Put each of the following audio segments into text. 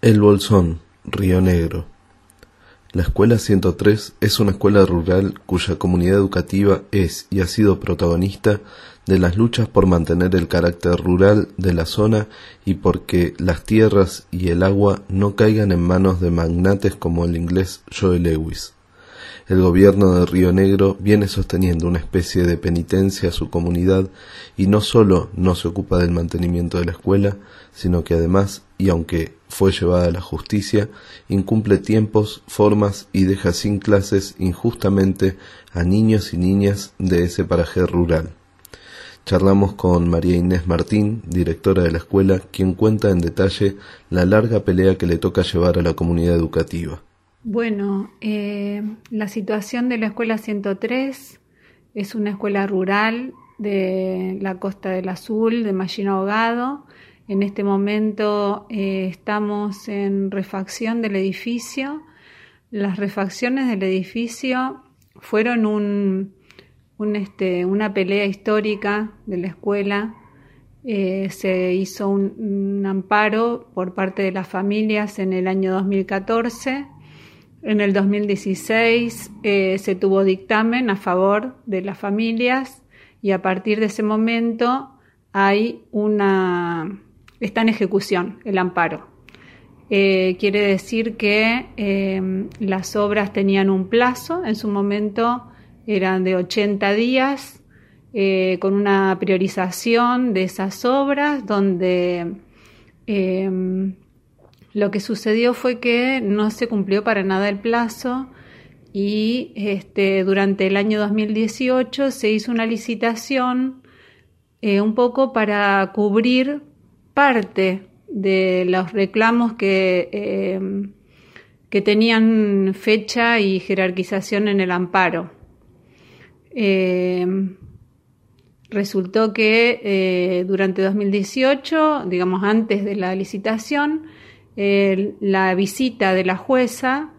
El Bolsón, Río Negro. La Escuela 103 es una escuela rural cuya comunidad educativa es y ha sido protagonista de las luchas por mantener el carácter rural de la zona y porque las tierras y el agua no caigan en manos de magnates como el inglés Joe Lewis. El gobierno de Río Negro viene sosteniendo una especie de penitencia a su comunidad y no solo no se ocupa del mantenimiento de la escuela, sino que además, y aunque fue llevada a la justicia, incumple tiempos, formas y deja sin clases injustamente a niños y niñas de ese paraje rural. Charlamos con María Inés Martín, directora de la escuela, quien cuenta en detalle la larga pelea que le toca llevar a la comunidad educativa. Bueno, la situación de la Escuela 103 es una escuela rural de la Costa del Azul, de Mallina Ahogado. En este momento estamos en refacción del edificio. Las refacciones del edificio fueron una pelea histórica de la escuela. Se hizo un amparo por parte de las familias en el año 2014. En el 2016 se tuvo dictamen a favor de las familias y a partir de ese momento está en ejecución el amparo. Quiere decir que las obras tenían un plazo, en su momento eran de 80 días, con una priorización de esas obras donde lo que sucedió fue que no se cumplió para nada el plazo y durante el año 2018 se hizo una licitación un poco para cubrir parte de los reclamos que tenían fecha y jerarquización en el amparo. Resultó que durante 2018, digamos antes de la licitación, la visita de la jueza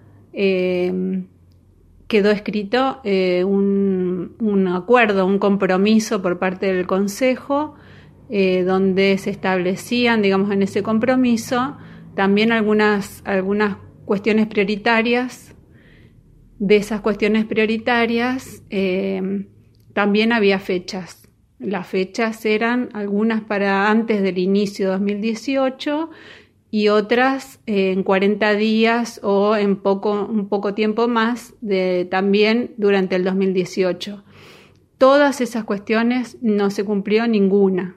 quedó escrito un acuerdo, un compromiso por parte del Consejo, donde se establecían, digamos, en ese compromiso también algunas cuestiones prioritarias. De esas cuestiones prioritarias también había fechas. Las fechas eran algunas para antes del inicio de 2018 y otras en 40 días o en un poco tiempo más también durante el 2018. Todas esas cuestiones no se cumplió ninguna.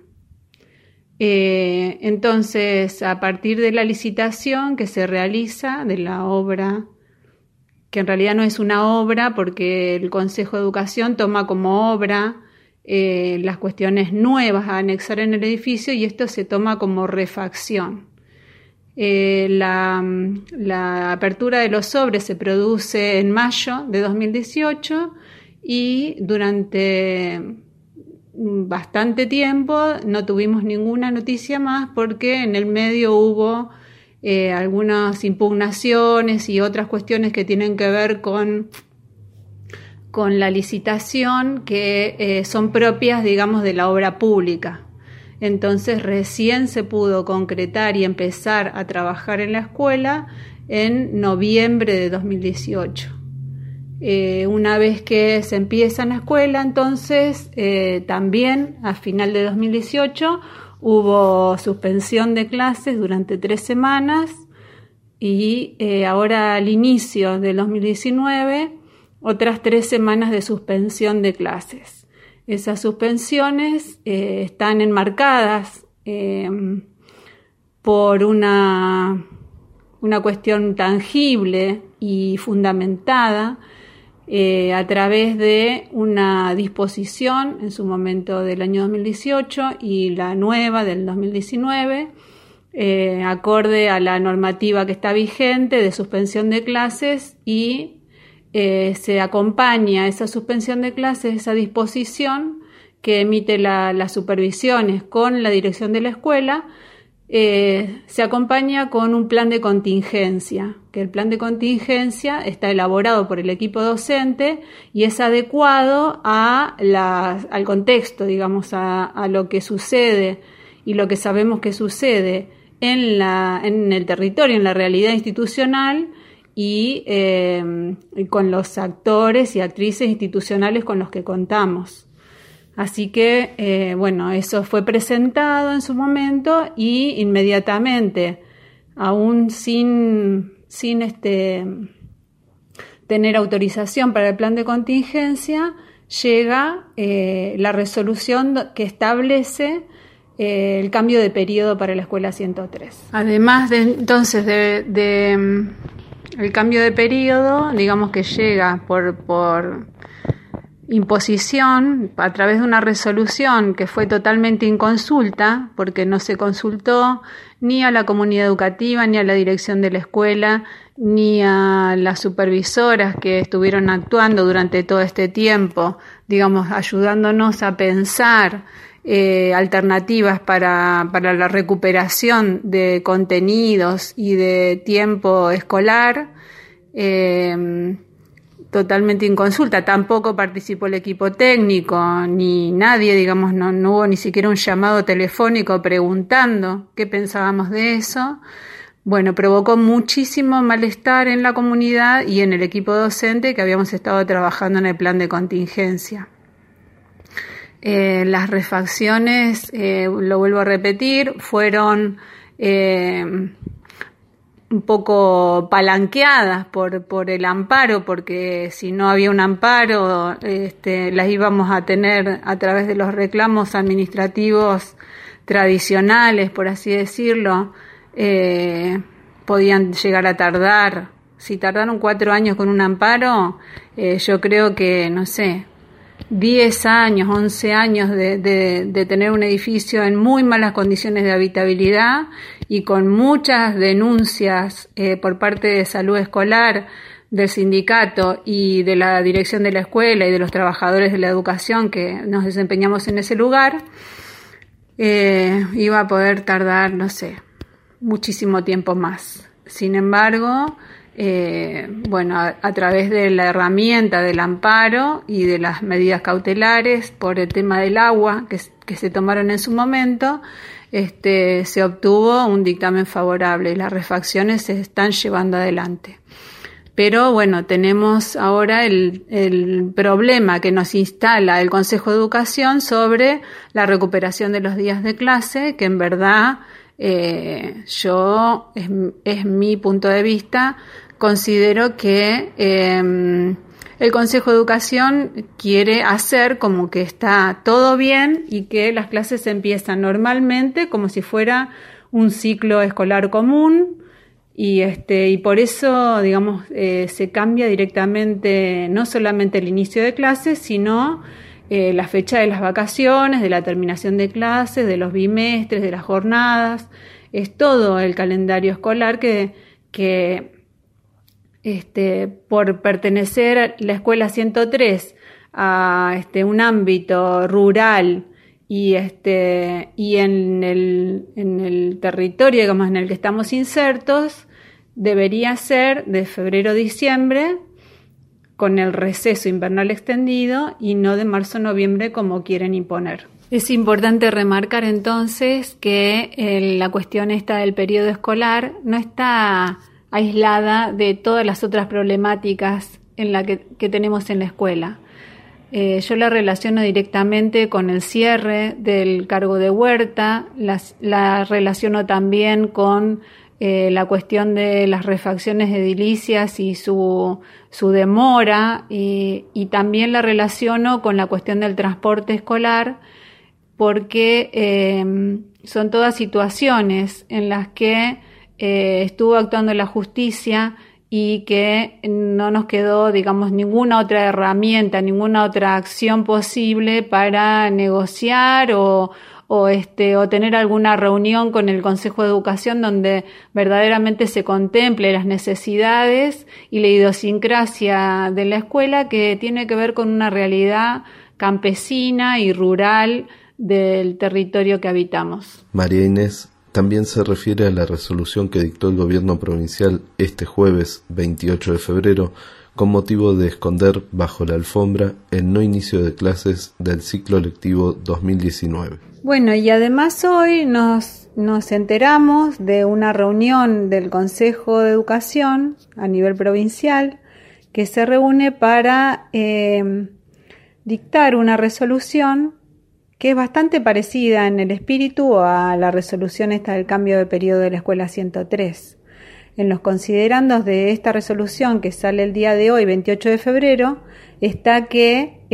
Entonces, a partir de la licitación que se realiza de la obra, que en realidad no es una obra porque el Consejo de Educación toma como obra las cuestiones nuevas a anexar en el edificio y esto se toma como refacción. La apertura de los sobres se produce en mayo de 2018 y durante bastante tiempo no tuvimos ninguna noticia más porque en el medio hubo algunas impugnaciones y otras cuestiones que tienen que ver con la licitación que son propias, digamos, de la obra pública. Entonces recién se pudo concretar y empezar a trabajar en la escuela en noviembre de 2018. Una vez que se empieza en la escuela, entonces también a final de 2018 hubo suspensión de clases durante 3 semanas y ahora al inicio del 2019 otras 3 semanas de suspensión de clases. Esas suspensiones están enmarcadas por una cuestión tangible y fundamentada a través de una disposición en su momento del año 2018 y la nueva del 2019, acorde a la normativa que está vigente de suspensión de clases y se acompaña esa suspensión de clases, esa disposición que emite las supervisiones con la dirección de la escuela, se acompaña con un plan de contingencia, que el plan de contingencia está elaborado por el equipo docente y es adecuado al contexto, digamos, a lo que sucede y lo que sabemos que sucede en el territorio, en la realidad institucional y con los actores y actrices institucionales con los que contamos. Así que, eso fue presentado en su momento y inmediatamente, aún sin tener autorización para el plan de contingencia, llega la resolución que establece el cambio de periodo para la escuela 103. Además entonces el cambio de periodo, digamos que llega por imposición a través de una resolución que fue totalmente inconsulta, porque no se consultó ni a la comunidad educativa, ni a la dirección de la escuela, ni a las supervisoras que estuvieron actuando durante todo este tiempo, digamos, ayudándonos a pensar alternativas para la recuperación de contenidos y de tiempo escolar. Totalmente inconsulta, tampoco participó el equipo técnico, ni nadie, digamos, no hubo ni siquiera un llamado telefónico preguntando qué pensábamos de eso. Bueno, provocó muchísimo malestar en la comunidad y en el equipo docente que habíamos estado trabajando en el plan de contingencia. Las refacciones, lo vuelvo a repetir, fueron un poco palanqueadas por el amparo, porque si no había un amparo, las íbamos a tener a través de los reclamos administrativos tradicionales, por así decirlo. Podían llegar a tardar. Si tardaron 4 años con un amparo, yo creo que, 10 años, 11 años de tener un edificio en muy malas condiciones de habitabilidad y con muchas denuncias por parte de salud escolar, del sindicato y de la dirección de la escuela y de los trabajadores de la educación que nos desempeñamos en ese lugar, iba a poder tardar, muchísimo tiempo más. Sin embargo, a través de la herramienta del amparo y de las medidas cautelares por el tema del agua que se tomaron en su momento, se obtuvo un dictamen favorable y las refacciones se están llevando adelante. Pero tenemos ahora el problema que nos instala el Consejo de Educación sobre la recuperación de los días de clase, que en verdad es mi punto de vista, considero que el Consejo de Educación quiere hacer como que está todo bien y que las clases empiezan normalmente como si fuera un ciclo escolar común y por eso, digamos, se cambia directamente no solamente el inicio de clases, sino la fecha de las vacaciones, de la terminación de clases, de los bimestres, de las jornadas. Es todo el calendario escolar que por pertenecer a la escuela 103 a un ámbito rural y en el territorio, digamos, en el que estamos insertos, debería ser de febrero a diciembre con el receso invernal extendido y no de marzo a noviembre como quieren imponer. Es importante remarcar entonces que la cuestión esta del periodo escolar no está aislada de todas las otras problemáticas en la que tenemos en la escuela. Yo la relaciono directamente con el cierre del cargo de huerta, la relaciono también con la cuestión de las refacciones edilicias y su demora, y también la relaciono con la cuestión del transporte escolar, porque son todas situaciones en las que estuvo actuando la justicia y que no nos quedó, digamos, ninguna otra herramienta, ninguna otra acción posible para negociar o tener alguna reunión con el Consejo de Educación donde verdaderamente se contemple las necesidades y la idiosincrasia de la escuela, que tiene que ver con una realidad campesina y rural del territorio que habitamos. María Inés también se refiere a la resolución que dictó el gobierno provincial este jueves 28 de febrero con motivo de esconder bajo la alfombra el no inicio de clases del ciclo lectivo 2019. Bueno, y además hoy nos enteramos de una reunión del Consejo de Educación a nivel provincial que se reúne para dictar una resolución que es bastante parecida en el espíritu a la resolución esta del cambio de periodo de la Escuela 103. En los considerandos de esta resolución que sale el día de hoy, 28 de febrero, está que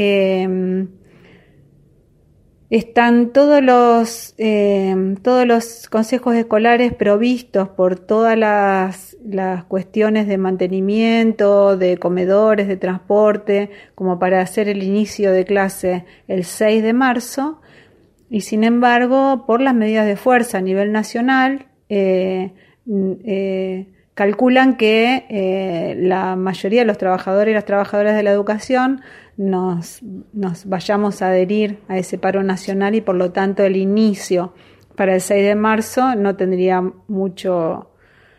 están todos los consejos escolares provistos por todas las cuestiones de mantenimiento, de comedores, de transporte, como para hacer el inicio de clase el 6 de marzo, y sin embargo, por las medidas de fuerza a nivel nacional, calculan que la mayoría de los trabajadores y las trabajadoras de la educación nos vayamos a adherir a ese paro nacional, y por lo tanto el inicio para el 6 de marzo no tendría mucho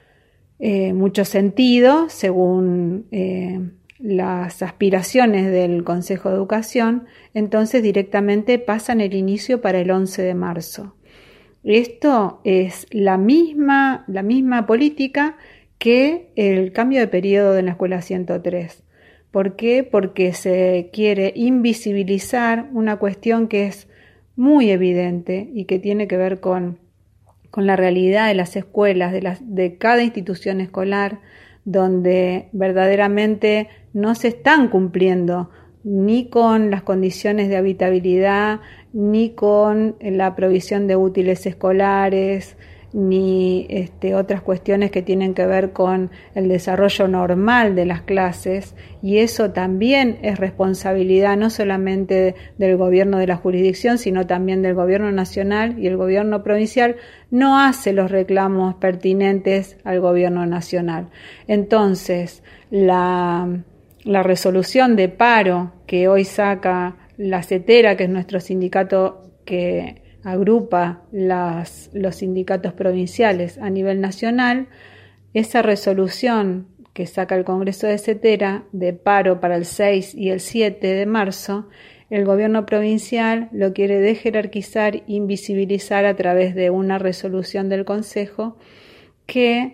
sentido según las aspiraciones del Consejo de Educación. Entonces directamente pasan el inicio para el 11 de marzo. Esto es la misma política que el cambio de periodo de la Escuela 103. ¿Por qué? Porque se quiere invisibilizar una cuestión que es muy evidente y que tiene que ver con la realidad de las escuelas, de cada institución escolar, donde verdaderamente no se están cumpliendo ni con las condiciones de habitabilidad, ni con la provisión de útiles escolares, ni otras cuestiones que tienen que ver con el desarrollo normal de las clases, y eso también es responsabilidad no solamente del gobierno de la jurisdicción, sino también del gobierno nacional, y el gobierno provincial no hace los reclamos pertinentes al gobierno nacional. Entonces, la resolución de paro que hoy saca la CETERA, que es nuestro sindicato que agrupa los sindicatos provinciales a nivel nacional, esa resolución que saca el Congreso de CETERA de paro para el 6 y el 7 de marzo, el gobierno provincial lo quiere dejerarquizar, invisibilizar a través de una resolución del Consejo que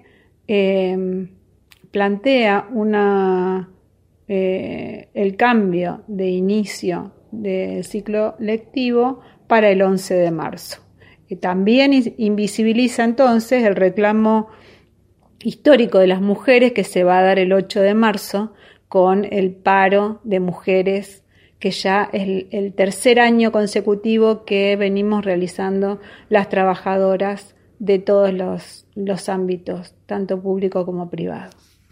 plantea el cambio de inicio del ciclo lectivo para el 11 de marzo. También invisibiliza entonces el reclamo histórico de las mujeres que se va a dar el 8 de marzo con el paro de mujeres, que ya es el tercer año consecutivo que venimos realizando las trabajadoras de todos los ámbitos, tanto público como privado.